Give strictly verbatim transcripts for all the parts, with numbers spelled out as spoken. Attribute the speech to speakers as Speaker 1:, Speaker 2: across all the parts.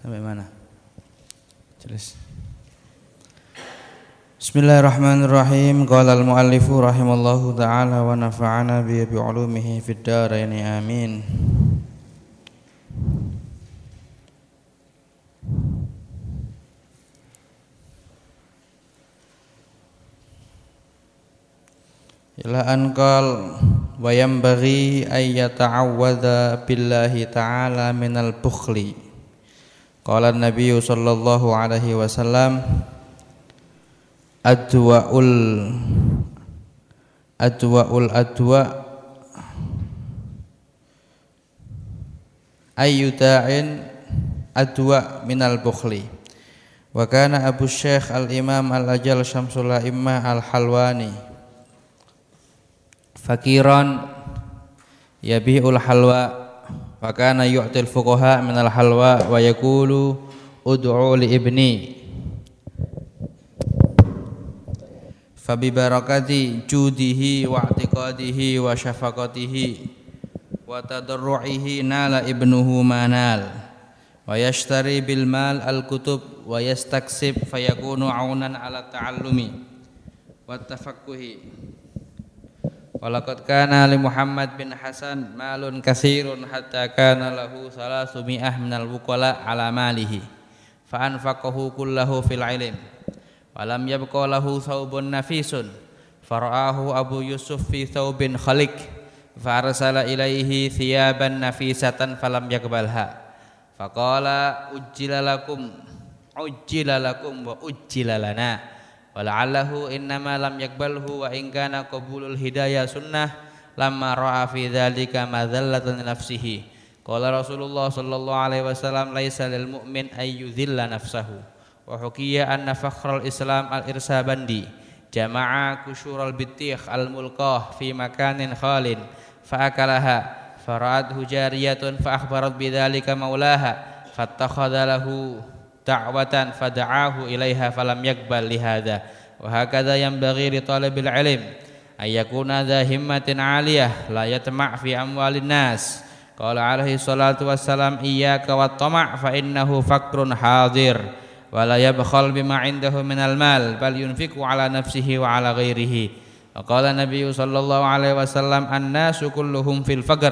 Speaker 1: Sampai mana? Jelas. Bismillahirrahmanirrahim. Qala al-muallifu rahimallahu ta'ala wa nafa'ana bi bi'ulumihi fid dharain amin. Ila an qal wa yanbaghi ay yata'awwadha billahi ta'ala minal bukhli. Qala an-nabiy sallallahu alaihi wasallam adwa'ul adwa'ul adwa ayyuta'in adwa minal bukhli. Wa kana Abu Syekh al-Imam al-Ajal Syamsul A'immah al-Halwani fakiran yabi'ul halwa wa kana yu'til fuqaha minal halwa wa yaqulu ud'u li ibni fabi barakati judihi wa i'tiqadihi wa syafaqatihi wa tadarru'ihi nala ibnuhu manal wa yashtari bil mal al kutub wa yastaksib fayakunu aunan ala ta'allumi wa tafaqquhi. Walaqad kana li Muhammad bin Hasan malun katsirun hatta kana lahu salasu mi'ah minal wuqala ala malihi fa anfaqahu kullahu fil ilm walam yabqa lahu thawbun nafisun fara'ahu Abu Yusuf fi thawbin khaliq fa arsala ilaihi thiyaban nafisatan falam yakbalha faqala ujjila lakum ujjila lakum wa ujjila lana wala'allahu innama lam yakbalhu wa in kana qabulul hidayah sunnah lamma ra'a fi dzalika madzallatan nafsihi. Qala Rasulullah sallallahu alaihi wasallam laisa lil mu'min ay yudhilla nafsahu. Wa hukiya anna fakhral Islam al-Irsabandi jama'a kusyural bitikh al-mulqah fi makanin khalin fa akalaha fara'athu jariyatun fa akhbarat bidzalika maulaha fattakhadha lahu da'watan fada'ahu ilaiha falam yakbal lihada wa hakadha yanbaghi li talibil ilm ay yakuna dha himmatin 'aliyah la yatma' fi amwalin nas. Qala alaihi salatu wassalam iyyaka wat tama' fa innahu fakrun hadir wa la yabkhal bima 'indahu minal mal bal yunfiqu 'ala nafsihi wa 'ala ghairihi. Wa qala nabiyyu sallallahu alaihi wasallam an-nasu kulluhum fil faqr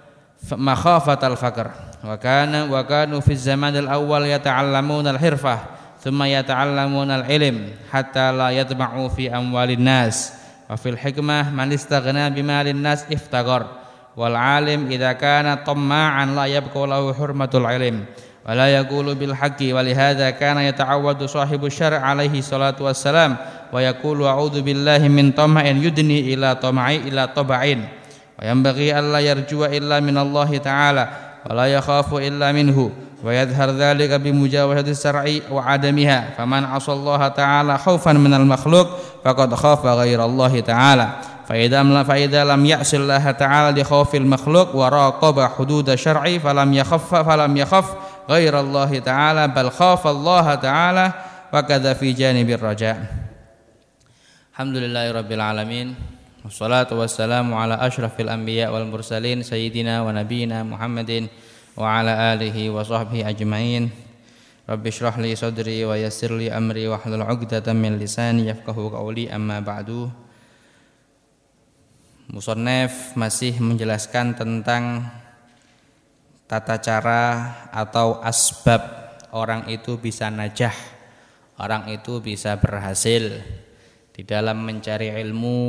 Speaker 1: makhafatal faqr wa kana wa kanu fi zamanil awwal yata'allamuna al-hirfah thumma yata'allamuna al-ilm hatta la yatma'u fi amwalin nas wa fil hikmah man istaghna bimalin nas iftaghar wal alim idza kana tamma'an la yabqa lahu hurmatul ilm wa la yaqulu bil haqqi wa li hadza kana yata'awwadu sahibu syar' alaihi salatu wassalam wa yaqulu a'udzu billahi min tama'in yudni ila tama'i ila taba'in wa yanbaghi alla yarju'a illa min Allah ta'ala wa la yakhafu illa minhu wa yadhhar dhalika bi mujawazati syar'i wa 'adamiha faman 'asa Allah ta'ala khaufan minal makhluq faqad khafa ghayra Allah ta'ala fa idza lam fa idza lam ya'si Allah ta'ala li khawfil makhluq wa raqaba hudud syar'i falam yakhaffa falam yakhaf ghayra Allah ta'ala bal khafa Allah ta'ala wa kadza fi janibir raja'. Alhamdulillahirabbil alamin. Wassalatu wassalamu ala asyrafil anbiya wal mursalin sayyidina wa nabiyina Muhammadin wa ala alihi wa sahbihi ajma'in. Rabbi shrah li sadri wa yassir li amri wa hlul 'uqdatam min lisani yafqahu qawli amma ba'du. Musannaf masih menjelaskan tentang tata cara atau asbab orang itu bisa najah, orang itu bisa berhasil di dalam mencari ilmu.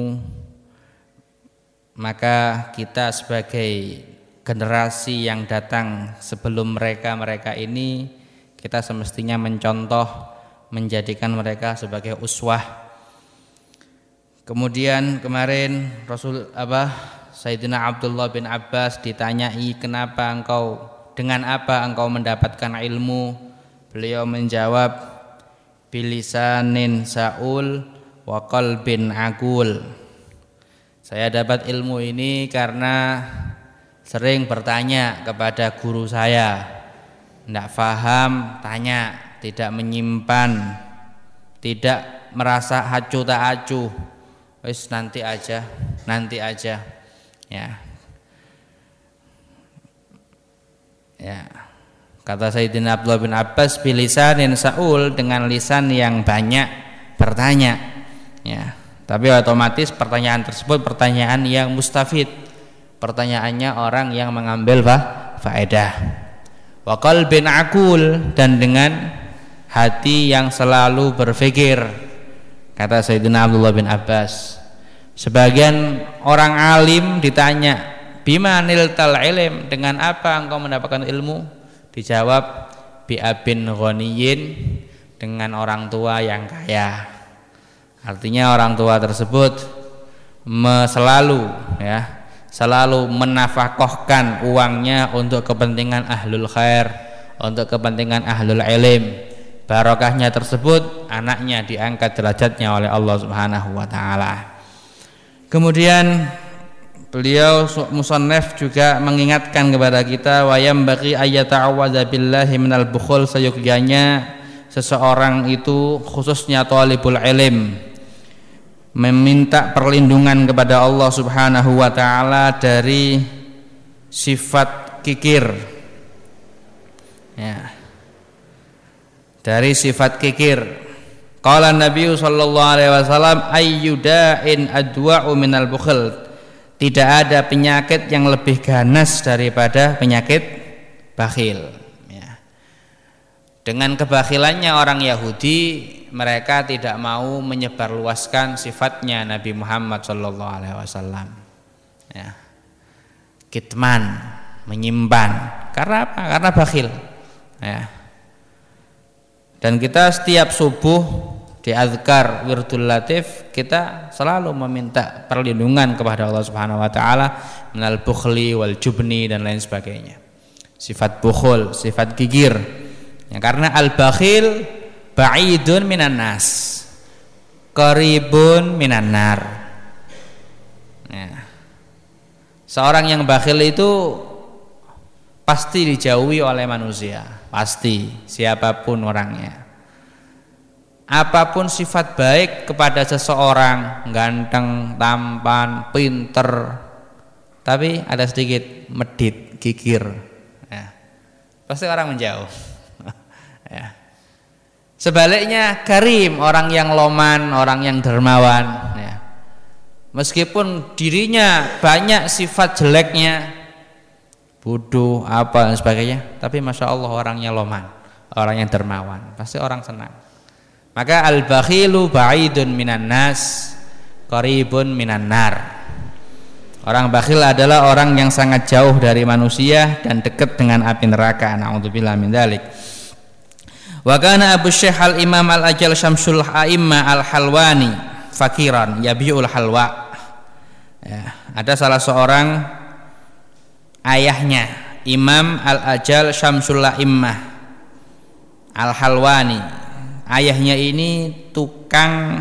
Speaker 1: Maka kita sebagai generasi yang datang sebelum mereka-mereka ini, kita semestinya mencontoh, menjadikan mereka sebagai uswah. Kemudian kemarin Rasul apa Sayyidina Abdullah bin Abbas ditanyai kenapa engkau dengan apa engkau mendapatkan ilmu? Beliau menjawab bilisanin saul wa qalbin aqul. Saya dapat ilmu ini karena sering bertanya kepada guru saya. Tidak paham, tanya, tidak menyimpan, tidak merasa acuh tak acuh. Wis nanti aja, nanti aja. Ya. Ya. Kata Sayyidina Abdullah bin Abbas, bilisanin saul, dengan lisan yang banyak bertanya. Ya, tapi otomatis pertanyaan tersebut pertanyaan yang mustafid. Pertanyaannya orang yang mengambil faedah. Wa qalbin aqul, dan dengan hati yang selalu berpikir. Kata Sayyidina Abdullah bin Abbas. Sebagian orang alim ditanya, bima niltal ilm, dengan apa engkau mendapatkan ilmu? Dijawab, bi abin ghaniyin, dengan orang tua yang kaya. Artinya orang tua tersebut selalu ya selalu menafkahkan uangnya untuk kepentingan ahlul khair, untuk kepentingan ahlul ilm. Barokahnya tersebut anaknya diangkat derajatnya oleh Allah Subhanahu wa taala. Kemudian beliau musannaf juga mengingatkan kepada kita, wa yambaghi ayyata'awwadza billahi minal bukhul, seyogyanya seseorang itu khususnya thalibul ilm meminta perlindungan kepada Allah Subhanahu wa taala dari sifat kikir. Ya. Dari sifat kikir. Qala Nabi sallallahu alaihi wasallam, ayyuda'in adwa'u minal bukhl. Tidak ada penyakit yang lebih ganas daripada penyakit bakhil. Ya. Dengan kebakhilannya orang Yahudi, mereka tidak mau menyebarluaskan sifatnya Nabi Muhammad sallallahu alaihi wasallam. Ya. Kitman, menyimpan. Karena apa? Karena bakhil. Ya. Dan kita setiap subuh di azkar wirdul latif kita selalu meminta perlindungan kepada Allah Subhanahu wa taala minal bukhli wal jubni dan lain sebagainya. Sifat bukhul, sifat gigir. Ya, karena al-bakhil ba'idun minan nas, qaribun minan nar. Ya. Seorang yang bakhil itu pasti dijauhi oleh manusia, pasti, siapapun orangnya. Apapun sifat baik kepada seseorang, ganteng, tampan, pinter, tapi ada sedikit medit, gigir, ya, pasti orang menjauh. Ya. Sebaliknya karim, orang yang loman, orang yang dermawan, ya. Meskipun dirinya banyak sifat jeleknya, bodoh apa dan sebagainya, tapi masya Allah orangnya loman, orang yang dermawan, pasti orang senang. Maka al-bakhilu ba'idun minan nas, qaribun minan nar. Orang bakhil adalah orang yang sangat jauh dari manusia dan dekat dengan api neraka. Na'udzubillah min dzalik. Wa kana Abu Syekh al-Imam al-Ajal Syamsul A'imma al-Halwani fakiran yabiul halwa. Ya, ada salah seorang ayahnya Imam al-Ajal Syamsul A'immah al-Halwani. Ayahnya ini tukang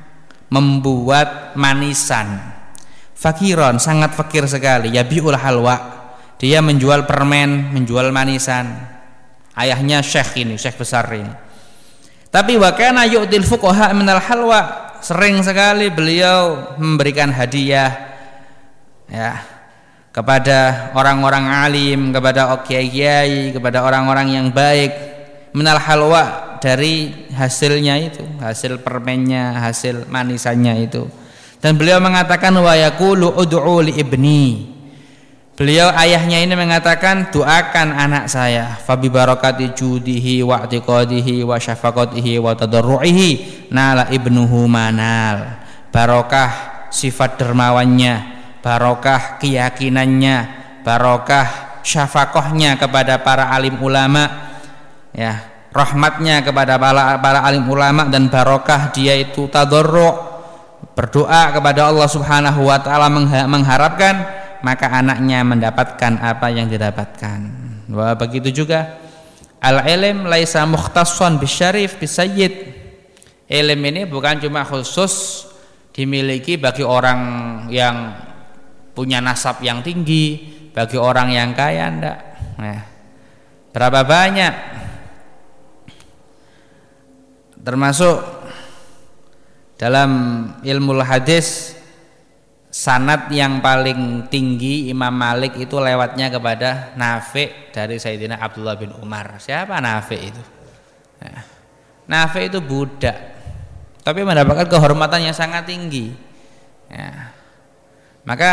Speaker 1: membuat manisan. Fakiron, sangat fakir sekali. Yabiul halwa. Dia menjual permen, menjual manisan. Ayahnya syekh ini, syekh besar ini. Tapi wa kana yu'til fuqaha minal halwa. Sering sekali beliau memberikan hadiah ya kepada orang-orang alim, kepada kiai-kiai, kepada orang-orang yang baik, minal halwa, dari hasilnya itu, hasil permennya, hasil manisannya itu. Dan beliau mengatakan wa yaqulu ud'u li ibni. Beliau ayahnya ini mengatakan, doakan anak saya, fa bi barakati judihi wa i'tiqadihi wa syafaqatihi wa tadarruihi nala ibnuhu manal. Barokah sifat dermawannya, barokah keyakinannya, barokah syafaqahnya kepada para alim ulama, ya, rahmatnya kepada para, para alim ulama, dan barokah dia itu tadarru', berdoa kepada Allah Subhanahu wa taala mengharapkan, maka anaknya mendapatkan apa yang didapatkan. Wah, begitu juga al-ilm laisa mukhtassan bisyarif bisayyid. Ilm ini bukan cuma khusus dimiliki bagi orang yang punya nasab yang tinggi, bagi orang yang kaya, enggak. Nah, berapa banyak termasuk dalam ilmu hadis sanad yang paling tinggi Imam Malik itu lewatnya kepada Nafi' dari Sayyidina Abdullah bin Umar. Siapa Nafi' itu? Nah, Nafi' itu budak, tapi mendapatkan kehormatan yang sangat tinggi. Ya. Maka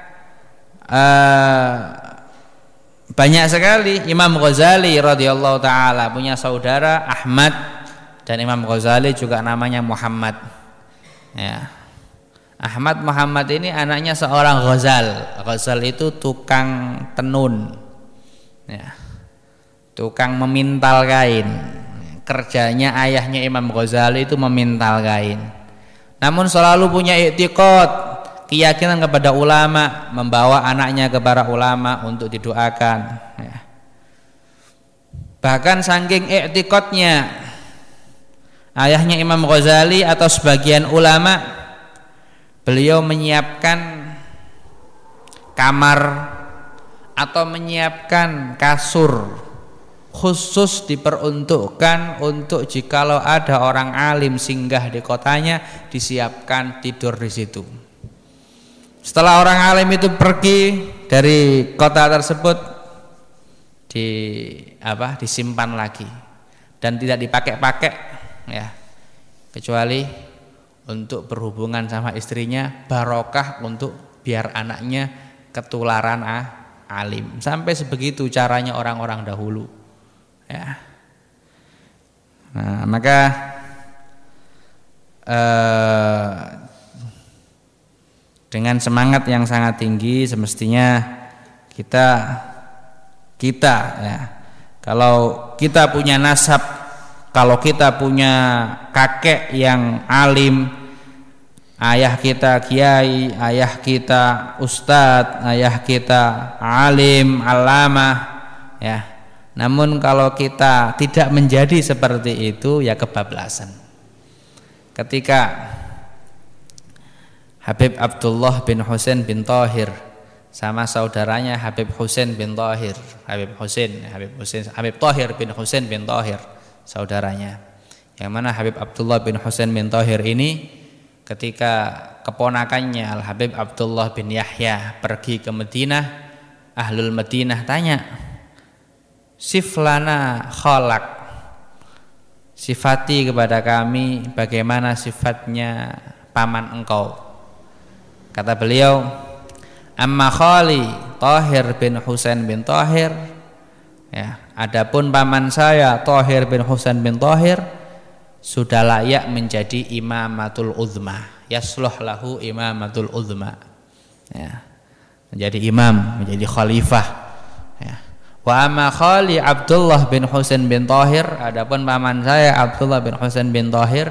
Speaker 1: uh, banyak sekali Imam Ghazali radhiyallahu taala punya saudara Ahmad, dan Imam Ghazali juga namanya Muhammad. Ya. Ahmad Muhammad ini anaknya seorang Ghazal. Ghazal itu tukang tenun, ya, tukang memintal kain. Kerjanya ayahnya Imam Ghazali itu memintal kain. Namun selalu punya i'tiqad, keyakinan kepada ulama, membawa anaknya kepada ulama untuk didoakan. Ya. Bahkan saking i'tiqadnya ayahnya Imam Ghazali atau sebagian ulama, beliau menyiapkan kamar atau menyiapkan kasur khusus diperuntukkan untuk jikalau ada orang alim singgah di kotanya, disiapkan tidur di situ. Setelah orang alim itu pergi dari kota tersebut, di apa disimpan lagi dan tidak dipakai-pakai, ya, kecuali untuk berhubungan sama istrinya, barokah untuk biar anaknya ketularan ah, alim. Sampai sebegitu caranya orang-orang dahulu. Ya. Nah, maka eh, dengan semangat yang sangat tinggi semestinya kita kita ya, kalau kita punya nasab, kalau kita punya kakek yang alim, ayah kita kiai, ayah kita ustadz, ayah kita alim, alamah, ya. Namun kalau kita tidak menjadi seperti itu, ya kebablasan. Ketika Habib Abdullah bin Husain bin Thahir sama saudaranya Habib Husain bin Thahir, Habib Husain, Habib Husain, Habib Thahir bin Husain bin Thahir, saudaranya. Yang mana Habib Abdullah bin Husain bin Thahir ini ketika keponakannya Al Habib Abdullah bin Yahya pergi ke Madinah, Ahlul Madinah tanya, siflana kholak, sifati kepada kami bagaimana sifatnya paman engkau. Kata beliau, amma khali Thahir bin Husain bin Thahir, ya, adapun paman saya Thahir bin Husain bin Thahir sudah layak menjadi imamatul uzma, yasluh lahu imamatul uzma, ya, menjadi imam, menjadi khalifah, ya. Wa amma khali Abdullah bin Husain bin Thahir, adapun paman saya Abdullah bin Husain bin Thahir,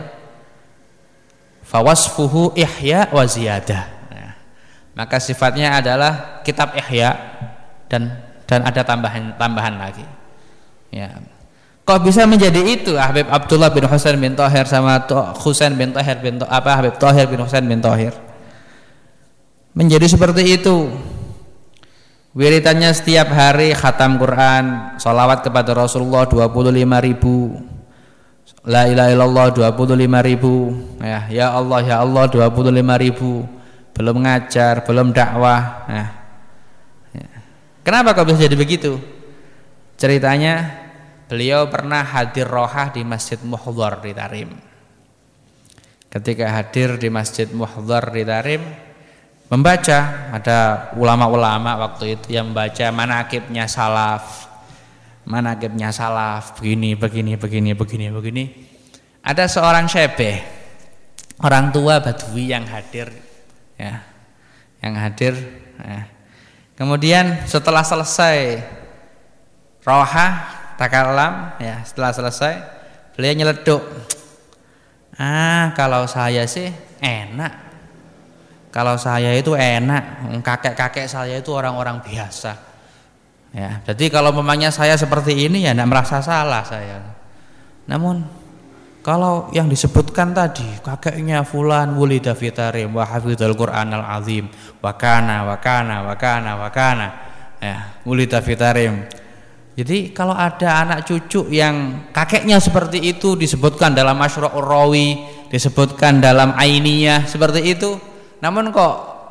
Speaker 1: fawasfuhu ihya wa ziyadah, ya. Maka sifatnya adalah kitab ihya dan dan ada tambahan tambahan lagi, ya. Kok bisa menjadi itu Habib Abdullah bin Husain bin Thahir sama Husain bin Thahir bin apa Habib Thahir bin Husain bin Thahir menjadi seperti itu? Wiritannya setiap hari khatam Quran, sholawat kepada Rasulullah dua puluh lima ribu, la ilaha illallah dua puluh lima ribu, ya, ya Allah ya Allah dua puluh lima ribu, belum ngajar, belum dakwah, ya. Ya. Kenapa kok bisa jadi begitu? Ceritanya beliau pernah hadir rohah di Masjid Muhdhar di Tarim. Ketika hadir di Masjid Muhdhar di Tarim, membaca, ada ulama-ulama waktu itu yang membaca manaqibnya salaf, manaqibnya salaf, begini, begini, begini, begini, begini. Ada seorang syebeh, orang tua Badui yang hadir, ya, yang hadir. Ya. Kemudian setelah selesai rohah, takalam, ya, setelah selesai beliau nyeleduk, ah kalau saya sih enak. Kalau saya itu enak, kakek-kakek saya itu orang-orang biasa, ya. Jadi kalau memangnya saya seperti ini, ya tidak merasa salah saya. Namun kalau yang disebutkan tadi, kakeknya fulan wulida fi tarim wa hafizul Qur'anal azim wa kana wa kana wa kana wa kana, ya, wulida fi tarim. Jadi kalau ada anak cucu yang kakeknya seperti itu disebutkan dalam Masyra'ur Rawi, disebutkan dalam Ainiyah seperti itu, namun kok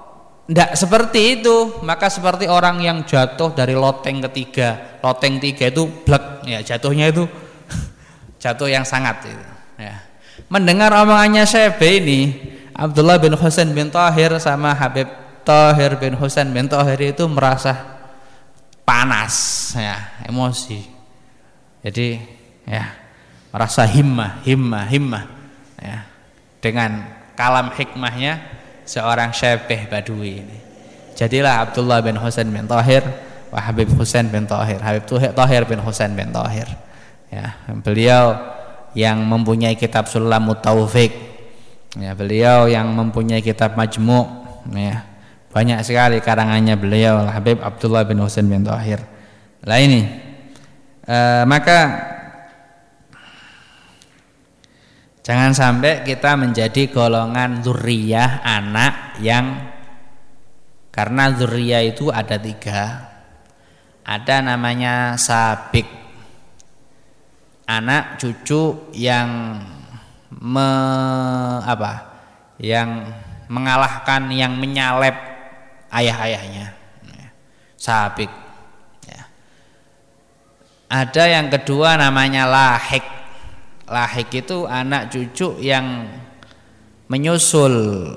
Speaker 1: Tidak seperti itu, maka seperti orang yang jatuh dari loteng ketiga, loteng tiga itu blek, ya jatuhnya itu jatuh yang sangat itu. Ya. Mendengar omongannya Syekh ini, Abdullah bin Husain bin Thahir sama Habib Thahir bin Husain bin Thahir itu merasa panas, ya emosi. Jadi ya merasa himmah, himmah, himmah, ya dengan kalam hikmahnya seorang Syekh Badui ini. Jadilah Abdullah bin Husain bin Thahir wa Habib Husain bin Thahir, Habib Thahir bin Husain bin Thahir. Ya, beliau yang mempunyai kitab Sulamut Taufik. Ya, beliau yang mempunyai kitab Majmu', ya. Banyak sekali karangannya beliau, Habib Abdullah bin Husain bin Thahir. Lah ini e, maka jangan sampai kita menjadi golongan dzurriyah, anak yang, karena dzurriyah itu ada tiga. Ada namanya sabik, anak cucu yang me, apa? Yang mengalahkan, yang menyalep ayah-ayahnya. Sabik. Ya. Ada yang kedua namanya lahik. Lahik itu anak cucu yang menyusul,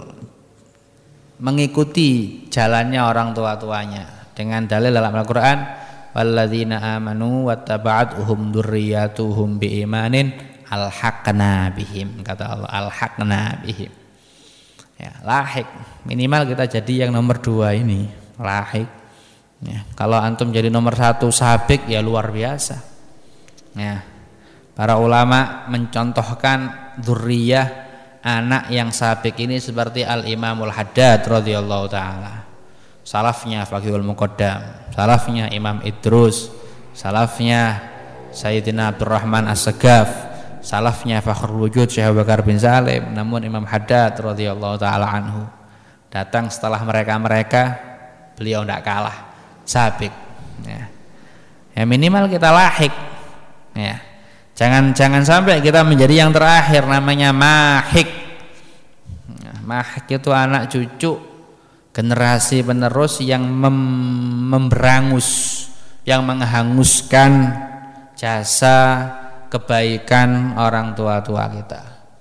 Speaker 1: mengikuti jalannya orang tua-tuanya dengan dalil dalam Al-Qur'an, walladzina amanu wattaba'atuhum dzurriyyatuhum biimanin alhaqna bihim, kata Allah, alhaqna bihim. Ya, lahik, minimal kita jadi yang nomor dua ini, lahik. Ya, kalau antum jadi nomor satu sabik ya luar biasa. Ya. Para ulama mencontohkan dzurriyah anak yang sabik ini seperti Al-Imamul Haddad radhiyallahu taala. Salafnya Faqihul Muqaddam, salafnya Imam Idrus, salafnya Sayyidina Abdurrahman As-Sagaf, salafnya Fakhrul Wujud Syekh Abu Bakar bin Salim. Namun Imam Haddad radhiyallahu taala anhu datang setelah mereka-mereka, beliau tidak kalah, sabik. Ya. Ya minimal kita lahik. Ya. Jangan jangan sampai kita menjadi yang terakhir, namanya mahik. Mahik itu anak cucu generasi penerus yang mem, memberangus, yang menghanguskan jasa kebaikan orang tua-tua kita.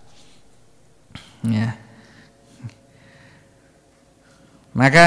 Speaker 1: Ya. Maka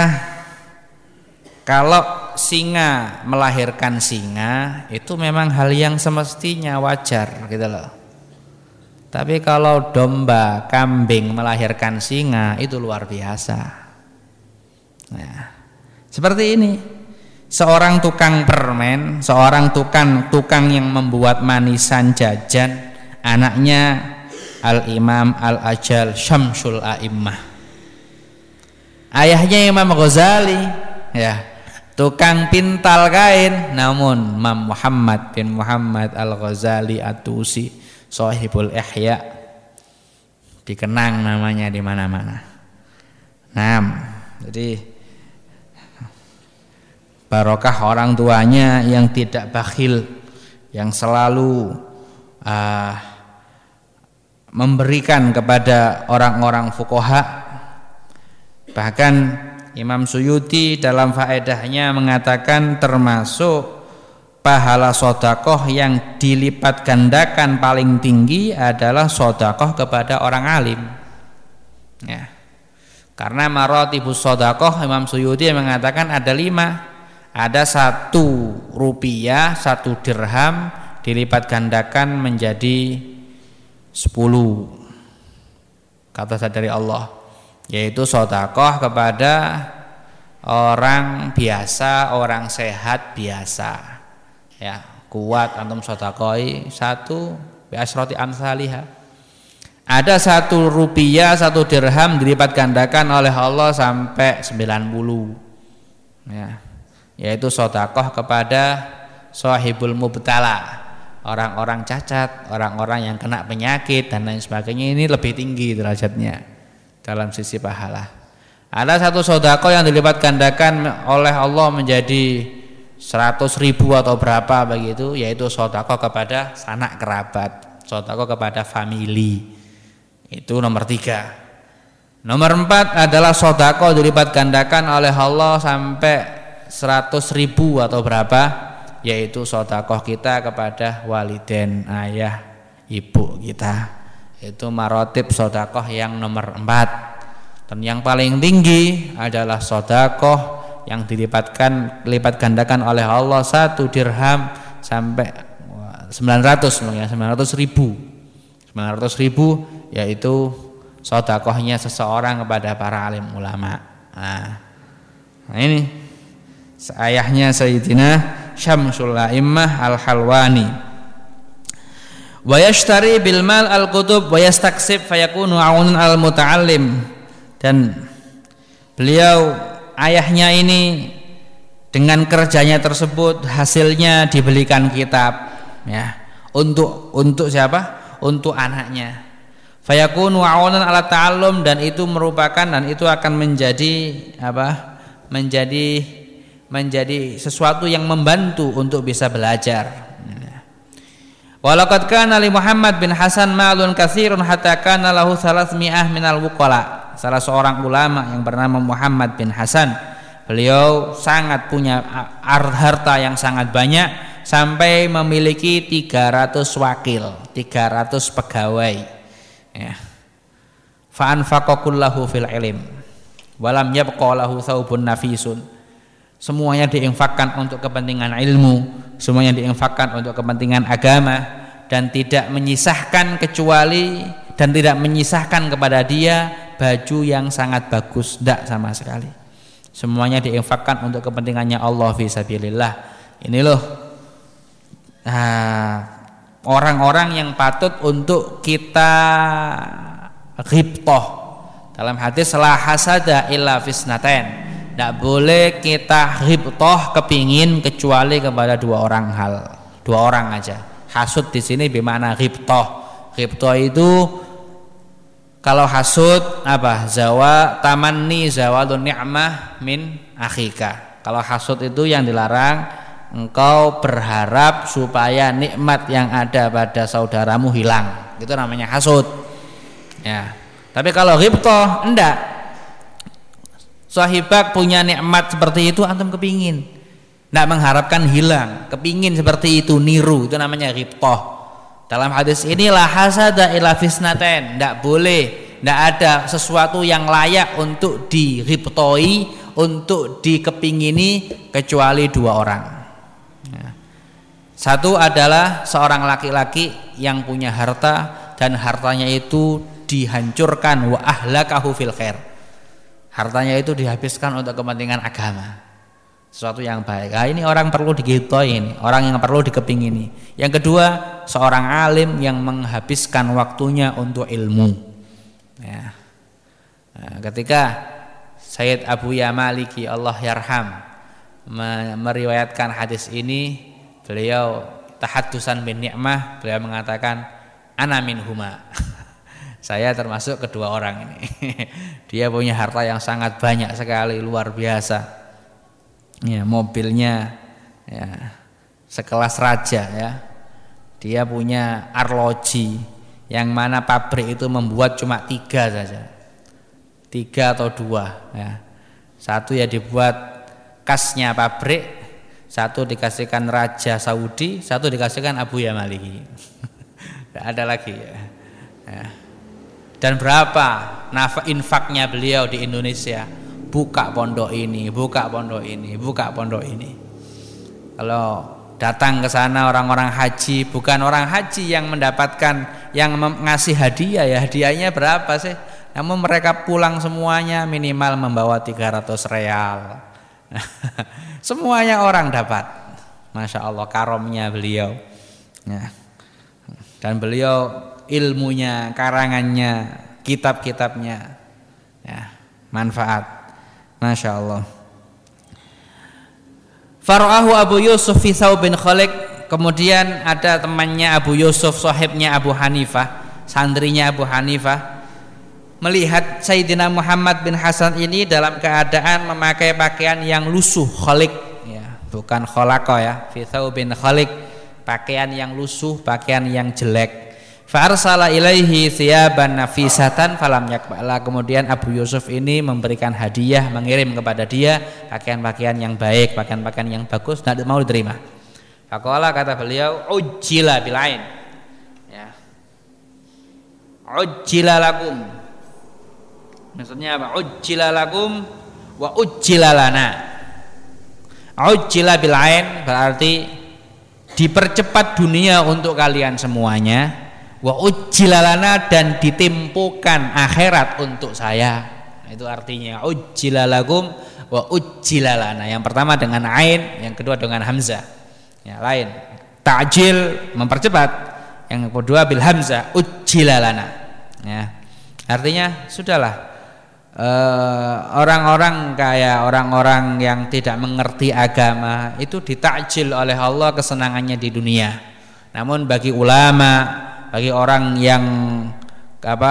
Speaker 1: kalau singa melahirkan singa itu memang hal yang semestinya, wajar gitu loh. Tapi kalau domba, kambing melahirkan singa itu luar biasa. Nah, seperti ini. Seorang tukang permen, seorang tukang tukang yang membuat manisan jajan, anaknya Al-Imam Al-Ajal Syamsul A'immah. Ayahnya Imam Ghazali, ya. Tukang pintal kain, namun Imam Muhammad bin Muhammad Al-Ghazali At-Tusi, Shahibul Ihya, dikenang namanya di mana-mana. Nah, jadi barokah orang tuanya yang tidak bakhil, yang selalu uh, memberikan kepada orang-orang fuqaha. Bahkan Imam Suyuti dalam faedahnya mengatakan termasuk pahala sedekah yang dilipat gandakan paling tinggi adalah sedekah kepada orang alim. Ya. Karena maratibus sedekah, Imam Suyuti mengatakan ada lima. Ada satu rupiah, satu dirham dilipat gandakan menjadi sepuluh. Kata dari Allah, yaitu sedekah kepada orang biasa, orang sehat biasa. Ya, kuat antum sedekahi satu bi asyrati amsalihha. Ada satu rupiah, satu dirham dilipat gandakan oleh Allah sampai sembilan puluh. Ya, yaitu sedekah kepada sahibul mubtala, orang-orang cacat, orang-orang yang kena penyakit dan lain sebagainya. Ini lebih tinggi derajatnya dalam sisi pahala. Ada satu sedekah yang dilipat gandakan oleh Allah menjadi seratus ribu atau berapa begitu, yaitu sedekah kepada sanak kerabat, sedekah kepada famili. Itu nomor tiga. Nomor empat adalah sedekah dilipat gandakan oleh Allah sampai seratus ribu atau berapa, yaitu sedekah kita kepada walidain, ayah, ibu kita. Itu marotib sedekah yang nomor empat. Dan yang paling tinggi adalah sedekah yang dilipatkan lipat gandakan oleh Allah satu dirham sampai sembilan ratus ya, sembilan ratus ribu. sembilan ratus ribu yaitu sedekahnya seseorang kepada para alim ulama. Nah, nah ini ayahnya Sayyidina Syamsul A'immah Al-Halwani. Wa yashtari bil mal al-kutub wa yastaksib fayakunu 'aunan al-muta'allim. Dan beliau ayahnya ini dengan kerjanya tersebut hasilnya dibelikan kitab ya. Untuk untuk siapa? Untuk anaknya. Fayakunu 'aunan 'ala ta'allum, dan itu merupakan dan itu akan menjadi apa? Menjadi menjadi sesuatu yang membantu untuk bisa belajar. Walaqad kana li Muhammad bin Hasan malun katsirun hatta kana lahu thalathmi'ah minal wuqala. Salah seorang ulama yang bernama Muhammad bin Hasan, beliau sangat punya harta yang sangat banyak sampai memiliki tiga ratus wakil, tiga ratus pegawai. Ya. Fa anfaqa kullahu fil ilm walam yabqa lahu thawbun nafisun. Semuanya diinfakkan untuk kepentingan ilmu, semuanya diinfakkan untuk kepentingan agama, dan tidak menyisahkan kecuali dan tidak menyisahkan kepada dia baju yang sangat bagus, tidak sama sekali. Semuanya diinfakkan untuk kepentingannya Allah fi sabilillah. Ini loh nah, orang-orang yang patut untuk kita ghibthah. Dalam hadis la hasada illa fisnatain. Tidak boleh kita ghibthah, kepingin, kecuali kepada dua orang hal, dua orang aja. Hasud di sini bermakna ghibthah. Ghibthah itu kalau hasud apa? Zawa tamanni zawalun ni'mah min akhika. Kalau hasud itu yang dilarang, engkau berharap supaya nikmat yang ada pada saudaramu hilang. Itu namanya hasud. Ya. Tapi kalau ghibthah enggak. Sahibak punya nikmat seperti itu, antum kepingin, tidak mengharapkan hilang, kepingin seperti itu, niru, itu namanya ghibthah. Dalam hadis ini la hasada illa fisnatain, tidak boleh, tidak ada sesuatu yang layak untuk dighibthahi, untuk dikepingini kecuali dua orang. Satu adalah seorang laki-laki yang punya harta dan hartanya itu dihancurkan, wa ahlakahu fil khair. Hartanya itu dihabiskan untuk kepentingan agama, sesuatu yang baik. Nah, ini orang perlu dighibthahi, ini orang yang perlu dikepingini. Yang kedua, seorang alim yang menghabiskan waktunya untuk ilmu. Ya. Nah, ketika Sayyid Abu Yamaliki Allah yarham meriwayatkan hadis ini, beliau tahaddusan bin ni'mah, beliau mengatakan ana minhuma. Saya termasuk kedua orang ini. Dia punya harta yang sangat banyak sekali, luar biasa. Ya, mobilnya ya, sekelas raja ya. Dia punya arloji yang mana pabrik itu membuat cuma tiga saja, tiga atau dua. Ya. Satu ya dibuat kasnya pabrik, satu dikasihkan Raja Saudi, satu dikasihkan Abu Yamaliki. Tidak ada lagi ya. Ya. Dan berapa nafkah infaknya beliau di Indonesia? Buka pondok ini, buka pondok ini, buka pondok ini. Kalau datang ke sana orang-orang haji, bukan orang haji yang mendapatkan, yang ngasih hadiah ya, hadiahnya berapa sih? Namun mereka pulang semuanya minimal membawa tiga ratus real. Semuanya orang dapat. Masya Allah karomnya beliau. Ya. Dan beliau ilmunya, karangannya, kitab-kitabnya, ya, manfaat, masya Allah. Far'ahu Abu Yusuf fi Thawbin Khaliq. Kemudian ada temannya Abu Yusuf, sahibnya Abu Hanifah, santrinya Abu Hanifah, melihat Sayyidina Muhammad bin Hasan ini dalam keadaan memakai pakaian yang lusuh, khaliq, ya, bukan khalaqa ya, fi Thawbin Khaliq, pakaian yang lusuh, pakaian yang jelek. Fa arsala ilaihi thiyaban nafisatan falam yakbala. Kemudian Abu Yusuf ini memberikan hadiah, mengirim kepada dia pakaian-pakaian yang baik, pakaian-pakaian yang bagus, tidak mau diterima. Faqala, kata beliau, ujjila bil ain. Ya. Ujjila lakum. Maksudnya apa? Ujjila lakum wa ujjila lana. Ujjila bil ain berarti dipercepat dunia untuk kalian semuanya. Wa ujjilalana, dan ditempukan akhirat untuk saya. Itu artinya ujjilalakum wa ujjilalana. Yang pertama dengan ain, yang kedua dengan hamzah. Ya, lain. Ta'jil mempercepat, yang kedua bil hamzah ujjilalana. Ya. Artinya sudahlah, uh, orang-orang kayak orang-orang yang tidak mengerti agama itu ditakjil oleh Allah kesenangannya di dunia. Namun bagi ulama, bagi orang yang apa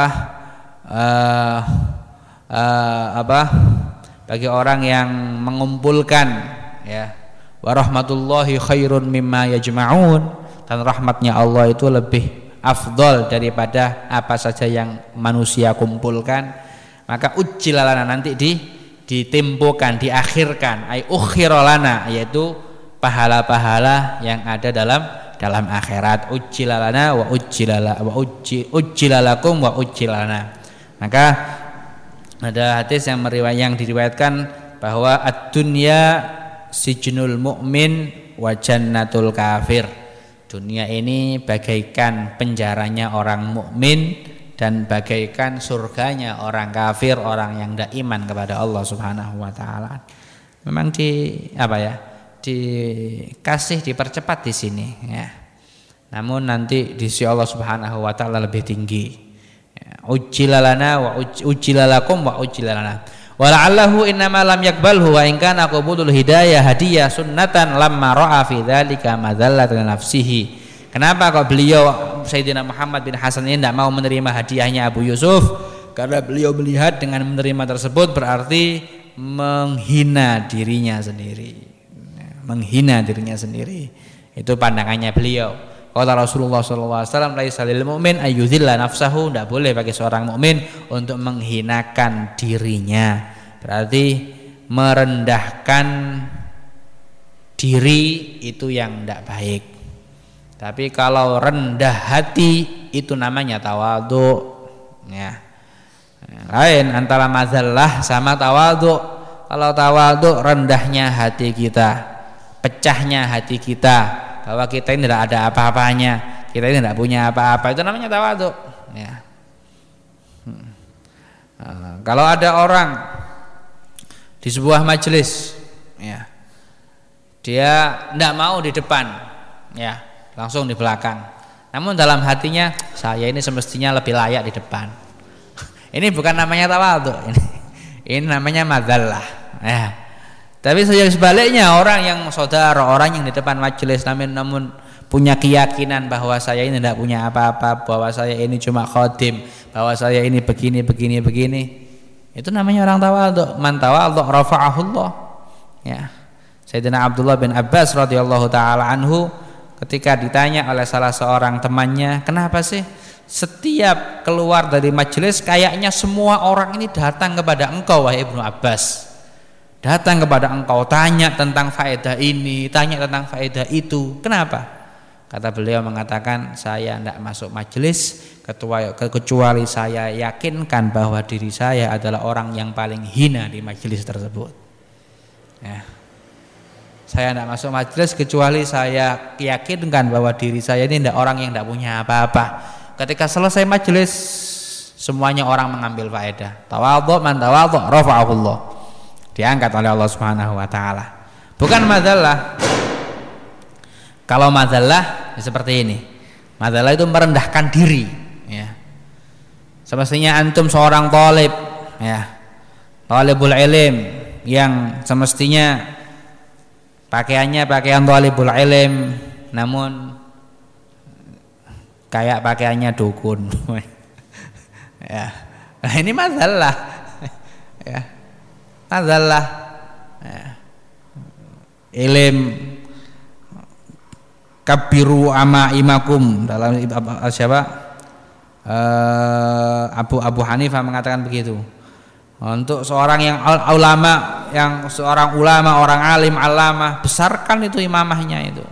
Speaker 1: uh, uh, apa bagi orang yang mengumpulkan, ya, wa rahmatullahi khairun mimma yajma'un, dan rahmatnya Allah itu lebih afdol daripada apa saja yang manusia kumpulkan, maka ujjilalana, nanti di ditempukan, diakhirkan, ay ukhirolana, yaitu pahala-pahala yang ada dalam dalam akhirat. Ujjilalana wa ujjilala wa ujji ujjilalakum wa ujjilalana. Maka ada hadis yang meriwayat yang diriwayatkan bahwa ad-dunya sijnul mu'min wa jannatul kafir. Dunia ini bagaikan penjaranya orang mukmin dan bagaikan surganya orang kafir, orang yang tidak iman kepada Allah Subhanahu wa taala. Memang di apa ya? Dikasih dipercepat di sini, ya. Namun nanti di sisi Allah Subhanahu wa taala lebih tinggi. Ya. Ujjilalana wa ujjilalakum wa ujjilalana. Wa la'allahu innama lam yakbalhu wa in kana qabulul hidayah hadiyah sunnatan lamma ra'a fi dzalika madzallatan nafsihi. Kenapa kok beliau Sayyidina Muhammad bin Hasan ini tidak mau menerima hadiahnya Abu Yusuf? Karena beliau melihat dengan menerima tersebut berarti menghina dirinya sendiri. Menghina dirinya sendiri. Itu pandangannya beliau. Kata Rasulullah sallallahu alaihi wasallam, laisa lil mu'min ayyudzilla nafsahu, tidak boleh bagi seorang mukmin untuk menghinakan dirinya. Berarti merendahkan diri itu yang tidak baik. Tapi kalau rendah hati itu namanya tawadhu, ya. Lain antara mazallah sama tawadhu. Kalau tawadhu rendahnya hati kita, pecahnya hati kita, bahwa kita ini tidak ada apa-apanya, kita ini tidak punya apa-apa, itu namanya tawadhu, ya. hmm. Nah, kalau ada orang di sebuah majelis, ya, dia tidak mau di depan, ya, langsung di belakang, namun dalam hatinya saya ini semestinya lebih layak di depan. Ini bukan namanya tawadhu, ini, ini namanya madzallah, ya. Tapi sebaliknya, orang yang saudara, orang yang di depan majelis namun, namun punya keyakinan bahwa saya ini tidak punya apa-apa, bahwa saya ini cuma khodim, bahwa saya ini begini begini begini, itu namanya orang tawadhu. Man tawadhu rafa'ahullah. Ya. Sayyidina Abdullah bin Abbas radhiyallahu taala anhu ketika ditanya oleh salah seorang temannya, kenapa sih setiap keluar dari majelis kayaknya semua orang ini datang kepada engkau wahai Ibnu Abbas, datang kepada engkau, tanya tentang faedah ini, tanya tentang faedah itu. Kenapa? Kata beliau mengatakan, saya tidak masuk majelis kecuali saya yakinkan bahwa diri saya adalah orang yang paling hina di majelis tersebut. Ya. Saya tidak masuk majelis kecuali saya yakinkan bahwa diri saya ini tidak orang yang tidak punya apa-apa. Ketika selesai majelis, semuanya orang mengambil faedah. Tawadhu man tawadhu rafa'ahullah. Diangkat oleh Allah Subhanahu wa taala. Bukan madzallah. Kalau madzallah ya seperti ini. Madzallah itu merendahkan diri, ya. Semestinya antum seorang thalib, ya. Thalibul ilm yang semestinya pakaiannya pakaian thalibul ilm, namun kayak pakaiannya dukun. Ya. Nah, ini madzallah. Ya. Madzallah, ya. Ilm kabiru ama imakum dalam siapa uh, Abu Abu Hanifah mengatakan begitu. Untuk seorang yang ulama, yang seorang ulama, orang alim, alamah, besarkan itu imamahnya itu.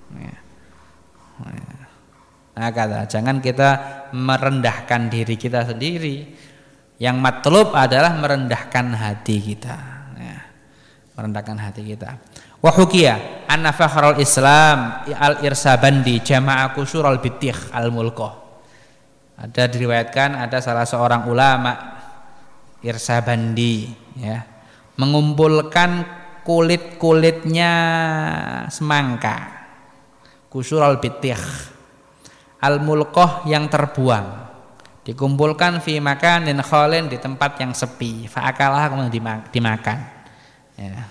Speaker 1: Nah, kata, jangan kita merendahkan diri kita sendiri. Yang matlub adalah merendahkan hati kita. Ya, merendahkan hati kita. Wa hukiya anna fakhrul Islam al-Irsabandi jama'a qusyurul bitikh al-mulqah. Ada diriwayatkan ada salah seorang ulama Irsabandi ya, mengumpulkan kulit-kulitnya semangka, qusyurul bitikh al-mulqah yang terbuang, dikumpulkan fi makanin khalin di tempat yang sepi, fa'akalah kemudian dimakan ya.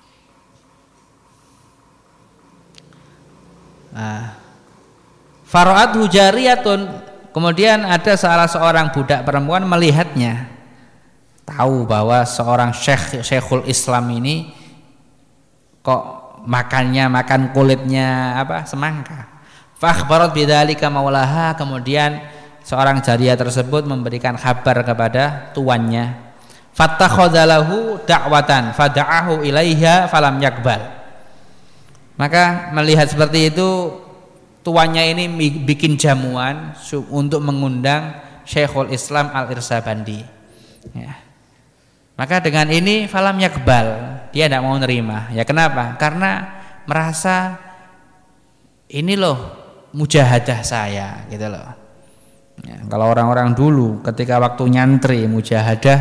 Speaker 1: Nah, Fara'at hujariyatun, kemudian ada salah seorang budak perempuan melihatnya, tahu bahwa seorang syekh syekhul Islam ini kok makannya makan kulitnya apa semangka. Fakhbarat bidzalika maulaha, kemudian seorang jariyah tersebut memberikan kabar kepada tuannya. Fattakhadzalahu da'watan fada'ahu ilaiha falam yakbal. Maka melihat seperti itu, tuannya ini bikin jamuan untuk mengundang Syekhul Islam Al-Irsabandi ya. Maka dengan ini falam yakbal, dia tidak mau nerima. Ya kenapa? Karena merasa ini loh mujahadah saya gitu loh ya. Kalau orang-orang dulu ketika waktu nyantri mujahadah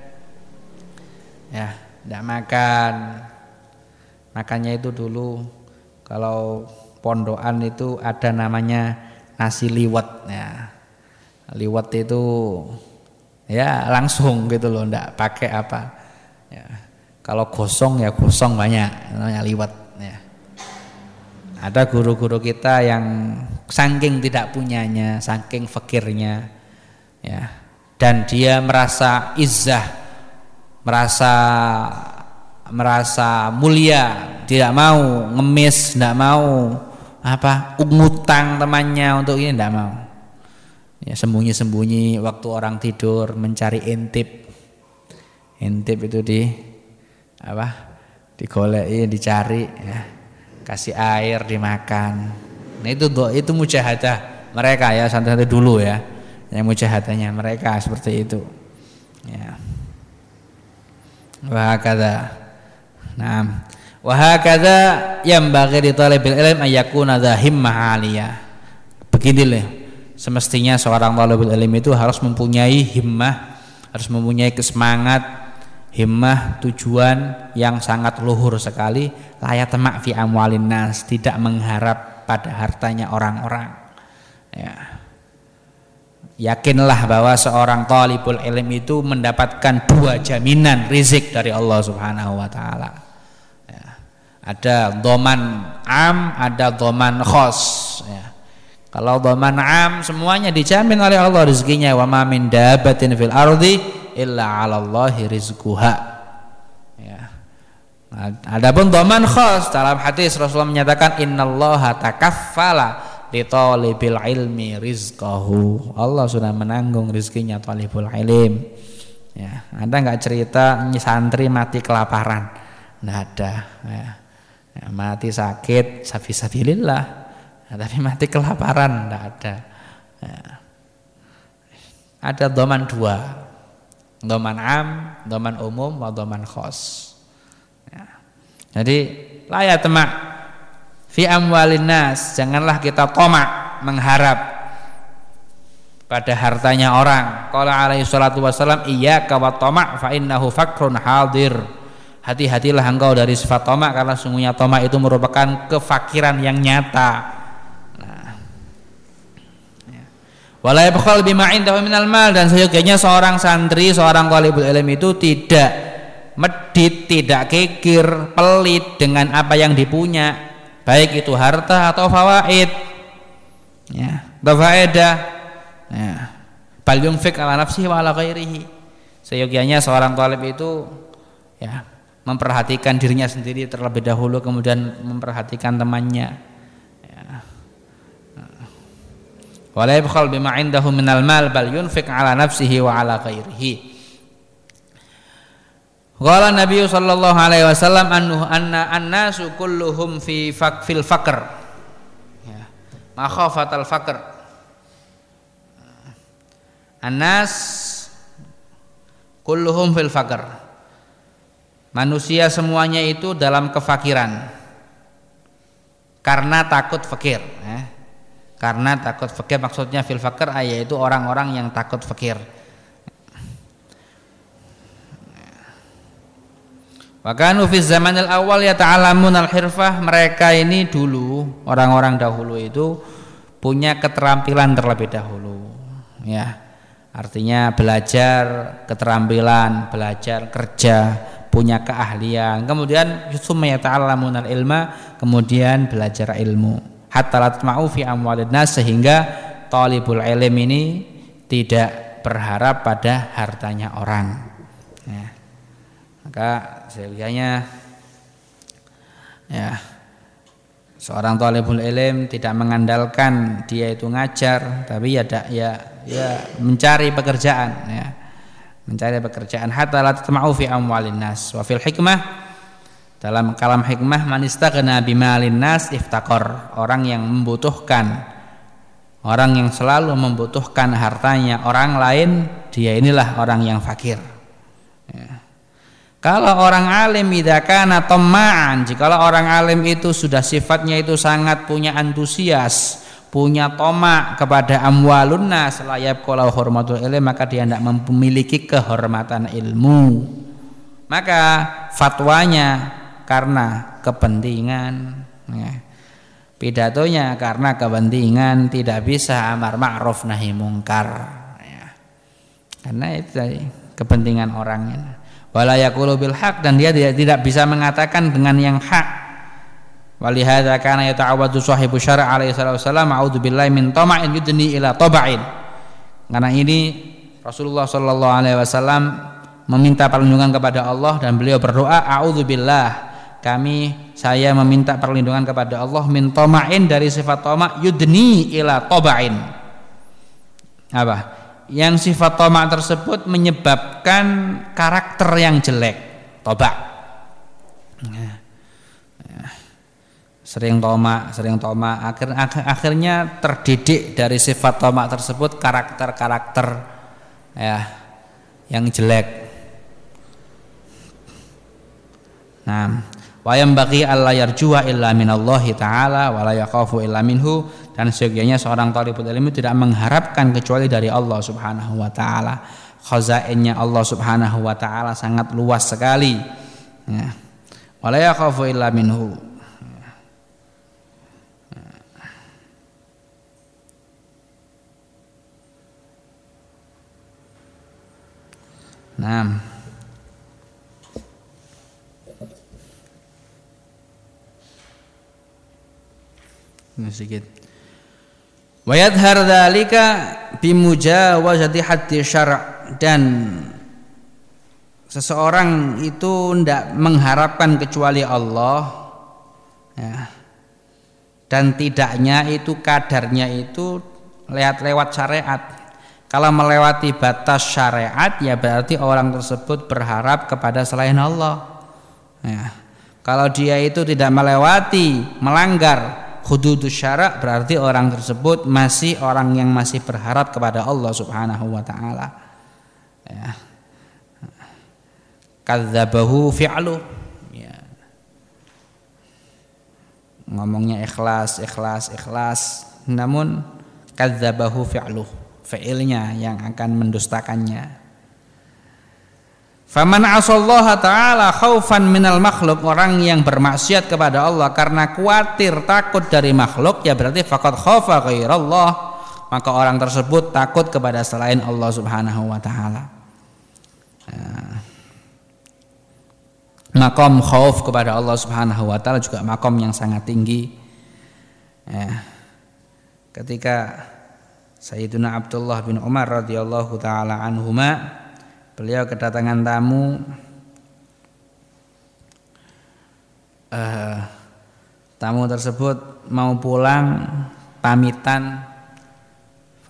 Speaker 1: ya tidak makan, makannya itu dulu kalau pondokan itu ada namanya nasi liwet ya. Liwet itu ya langsung gitu loh, ndak pakai apa ya. Kalau gosong ya gosong banyak, namanya liwet ya. Ada guru-guru kita yang saking tidak punyanya, saking fakirnya ya, dan dia merasa izzah, merasa merasa mulia, tidak mau ngemis, tidak mau apa ngutang temannya untuk ini, tidak mau ya, sembunyi-sembunyi waktu orang tidur mencari intip. Intip itu di apa digoleki, dicari ya, kasih air, dimakan. Nah itu itu mujahadah mereka ya, santai-santai dulu ya, yang mujahadahnya mereka seperti itu ya. Wa hakadha, nah wa hakadha yambaghi li talibil ilm ayyakuna dha himmah aliyah. Beginilah semestinya seorang talibul ilmi itu harus mempunyai himmah, harus mempunyai kesemangat, himmah, tujuan yang sangat luhur sekali. Layak temak fi amwalin nas, tidak mengharap pada hartanya orang-orang ya. Yakinlah bahwa seorang talibul ilmi itu mendapatkan dua jaminan rizq dari Allah Subhanahu wa taala ya. Ada dhaman am, ada dhaman khos ya. Kalau dhaman am semuanya dijamin oleh Allah rezekinya, wa ma min dabbatin fil ardi illa 'alallahi rizquha ya. Adapun dhaman khas, dalam hadis Rasulullah menyatakan innallaha takaffala li talibil ilmi rizqahu. Allah sudah menanggung rezekinya talibul ilm ya. Ada enggak cerita santri mati kelaparan? Enggak ada ya. Ya, mati sakit sabilillah. Nah, tapi mati kelaparan tidak ada ya. Ada dhaman dua, dhaman am, dhaman umum, wa dhaman khos ya. Jadi la yatma fi amwalin nas, janganlah kita tamak, mengharap pada hartanya orang. Qala alaihi salatu wasallam iyyaka wa tamak fa innahu fakrun hadir. Hati-hatilah engkau dari sifat tamak, karena sungguhnya tamak itu merupakan kefakiran yang nyata. Wala yabkhal bima indahu minal mal, dan seyogianya seorang santri, seorang talibul ilm itu tidak medit, tidak kikir, pelit dengan apa yang dipunya, baik itu harta atau fawaid ya, atau faedah ya. Bal yunfik ala nafsihi wa ala ghairihi, seyogianya seorang talib itu ya memperhatikan dirinya sendiri terlebih dahulu, kemudian memperhatikan temannya. Wa la yabkhal bima 'indahu minal mal bal yunfiq 'ala nafsihi wa 'ala ghairihi. Qala Nabi sallallahu alaihi wasallam annahu anna an-nasu kulluhum fi faq fil faqr. Ya. Makhafatal faqr. An-nas kulluhum fil faqr. Manusia semuanya itu dalam kefakiran. Karena takut fakir, ya. Karena takut fakir, maksudnya fil fakir yaitu orang-orang yang takut fakir. Wa kanu fi zamanil awal yata'allamun al-hirfah, mereka ini dulu orang-orang dahulu itu punya keterampilan terlebih dahulu, ya. Artinya belajar keterampilan, belajar kerja, punya keahlian, kemudian summa yata'allamun al-ilma, kemudian belajar ilmu. Hatta la tatma'u fi amwalin nas, sehingga talibul ilm ini tidak berharap pada hartanya orang. Ya. Maka seyogianya ya seorang talibul ilm tidak mengandalkan dia itu ngajar, tapi ya ya ya mencari pekerjaan, ya. Mencari pekerjaan. Hatta la tatma'u fi amwalin nas. Wa fil hikmah, dalam kalam hikmah, man istaghna bimalin nas iftaqar, orang yang membutuhkan, orang yang selalu membutuhkan hartanya orang lain, dia inilah orang yang fakir. Ya. Kalau orang alim idza kana tamma'an, jikalau orang alim itu sudah sifatnya itu sangat punya antusias, punya tomak kepada amwalun nas, la yabqa hurmatul ilm, maka dia tidak memiliki kehormatan ilmu. Maka fatwanya karena kepentingan, ya. Pidatonya karena kepentingan, tidak bisa amar ma'ruf nahi mungkar, ya. Karena itu tadi kepentingan orangnya. Wala yaqulu bil haq, dan dia tidak, tidak bisa mengatakan dengan yang hak. Walihadza kana yata'awwadu sahibu syara' alaihi wasallam a'udzubillahi min tama'in yudni ila taba'in. Karena ini Rasulullah sallallahu alaihi wasallam meminta perlindungan kepada Allah, dan beliau berdoa, a'udzubillah, kami saya meminta perlindungan kepada Allah min tama'in, dari sifat tama' yudni ila taba'in. Apa? Yang sifat tama' tersebut menyebabkan karakter yang jelek, taba'. Ya. Ya. Sering tama', sering tama', akhir, akhir, akhirnya terdidik dari sifat tama' tersebut karakter-karakter, ya, yang jelek. Nah, wa yanbaghi alla yarjuwa illa minallahi ta'ala wa la yakhafu illa minhu, dan seyogianya seorang thalibul ilmi tidak mengharapkan kecuali dari Allah Subhanahu wa taala. Khazainnya Allah Subhanahu wa taala sangat luas sekali, ya. Wa la yakhafu illa minhu. Nah, sedikit. Wa yadhhar dzalika bimujawazati haddi syara', dan seseorang itu tidak mengharapkan kecuali Allah, ya. Dan tidaknya itu kadarnya itu lewat lewat syariat. Kalau melewati batas syariat, ya berarti orang tersebut berharap kepada selain Allah, ya. Kalau dia itu tidak melewati, melanggar hududus syara', berarti orang tersebut masih orang yang masih berharap kepada Allah Subhanahu wa taala, ya. Kadzabahu fi'lu, ya. Ngomongnya ikhlas, ikhlas, ikhlas, namun kadzabahu fi'lu, fi'ilnya yang akan mendustakannya. Faman asallaha ta'ala khaufan minal makhluk, orang yang bermaksiat kepada Allah karena khawatir takut dari makhluk, ya berarti faqad khafa ghairallah, maka orang tersebut takut kepada selain Allah Subhanahu wa taala. Nah, makom khauf kepada Allah Subhanahu wa taala juga makom yang sangat tinggi, ya. Ketika Sayyiduna Abdullah bin Umar radhiyallahu taala anhuma, beliau kedatangan tamu, uh, tamu tersebut mau pulang pamitan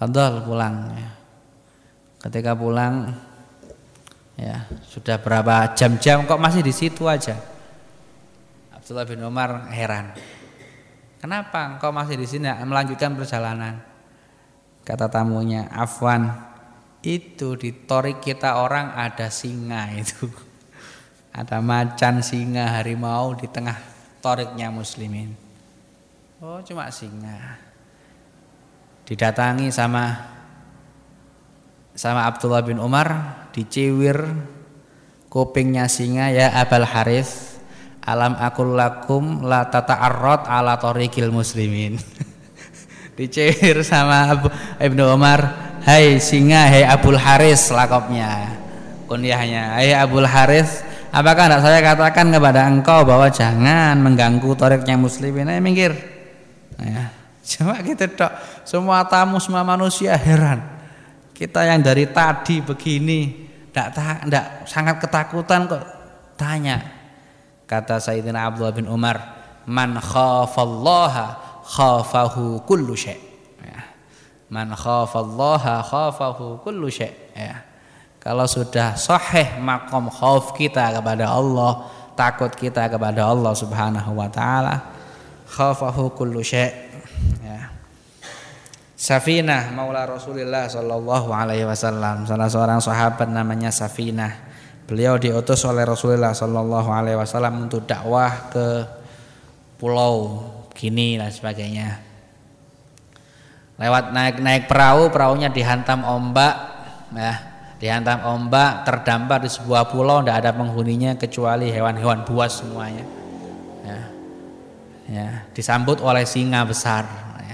Speaker 1: Fadhol pulang ya. Ketika pulang ya sudah berapa jam-jam kok masih di situ aja. Abdullah bin Umar heran. Kenapa engkau masih di sini melanjutkan perjalanan? Kata tamunya, afwan, itu di torik kita orang ada singa itu. Ada macan, singa, harimau di tengah toriknya muslimin. Oh, cuma singa. Didatangi sama sama Abdullah bin Umar, diciwir kupingnya singa, ya Abul Harits, alam akul lakum la tata'arrad ala tariqil muslimin. Dicir sama Abu, Ibnu Umar, hai singa, hai Abul Harits, lakopnya, kunyahnya, hai Abul Harits, apakah tidak saya katakan kepada engkau bahwa jangan mengganggu tariqnya muslimin? Ayo minggir. Ya, cuma gitu dok. Semua tamu, semua manusia heran. Kita yang dari tadi begini, tidak sangat ketakutan kok tanya. Kata Sayyidina Abdullah bin Umar, man khafallaha khafahu kullu syai'. Ya. Man khafallaha khafahu kullu syai'. Ya. Kalau sudah sahih maqam khauf kita kepada Allah, takut kita kepada Allah Subhanahu wa taala, khafahu kullu syai'. Ya. Safinah maula Rasulullah sallallahu alaihi wasallam, salah seorang sahabat namanya Safinah. Beliau diutus oleh Rasulullah sallallahu alaihi wasallam untuk dakwah ke pulau Gini dan sebagainya. Lewat naik-naik perahu, perahunya dihantam ombak, ya, dihantam ombak, terdampar di sebuah pulau, tidak ada penghuninya kecuali hewan-hewan buas semuanya. Ya, ya, disambut oleh singa besar.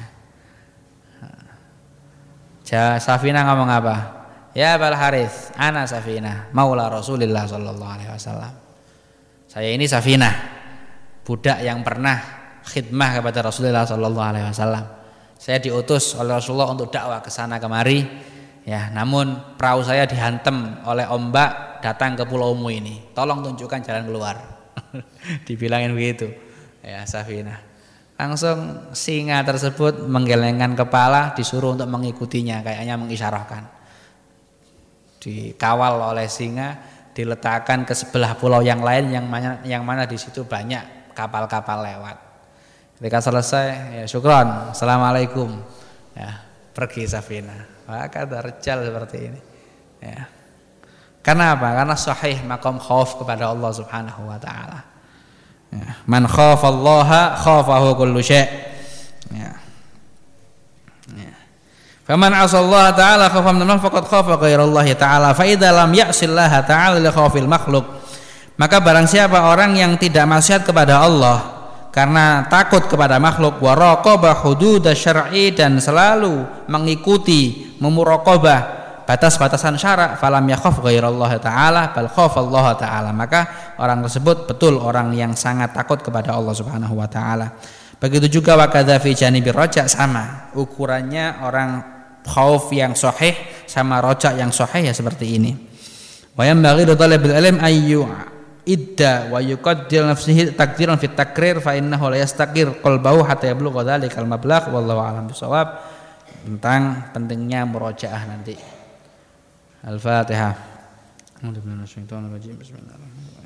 Speaker 1: Ya. Safinah ngomong apa? Ya Abul Harits, ana Safinah, maula Rasulullah sallallahu alaihi wasallam. Saya ini Safinah, budak yang pernah khidmah kepada Rasulullah sallallahu alaihi wasallam. Saya diutus oleh Rasulullah untuk dakwah ke sana kemari. Ya, namun perahu saya dihantam oleh ombak, datang ke pulaumu ini. Tolong tunjukkan jalan keluar. Dibilangin begitu. Ya, Safinah. Langsung singa tersebut menggelengkan kepala, disuruh untuk mengikutinya, kayaknya mengisyarahkan. Dikawal oleh singa, diletakkan ke sebelah pulau yang lain yang mana, yang mana di situ banyak kapal-kapal lewat. Ketika selesai, ya syukron, assalamualaikum, ya pergi Safinah. Maka darjal seperti ini. Ya. Karena apa? Karena sahih maqam khauf kepada Allah Subhanahu Wa Taala. Ya. Man khafallaha khafahu kullu syai'. Ya. Ya. Faman asallaha ta'ala khafa min man faqad khafa ghairallahi ta'ala fa idza lam ya'sillaha ta'ala li khawfil makhluk. Maka barang siapa orang yang tidak maksiat kepada Allah karena takut kepada makhluk, wa raqaba hudud syar'i, dan selalu mengikuti memuraqabah batas-batasan syarak, falam yakhaf ghairallahi ta'ala bal khafallaha ta'ala, maka orang tersebut betul orang yang sangat takut kepada Allah Subhanahu wa taala. Begitu juga wa kadza fi janibir raja, sama ukurannya orang khauf yang sahih sama roja yang sahih ya seperti ini. Wa yanbaghi li talabil ilm ayyu idda wa yuqaddil nafsihi takdiran fit takrir fa innahu la yastaqir qalbahu hatta yablugha dzalikal mablagh wallahu a'lam bissawab. Tentang pentingnya murojaah nanti. Al-Fatihah. Bismillahirrahmanirrahim.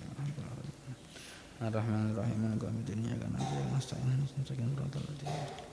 Speaker 1: Ar-Rahmanir Rahim. Maliki yaumiddin. Iyyaka na'budu wa iyyaka nasta'in.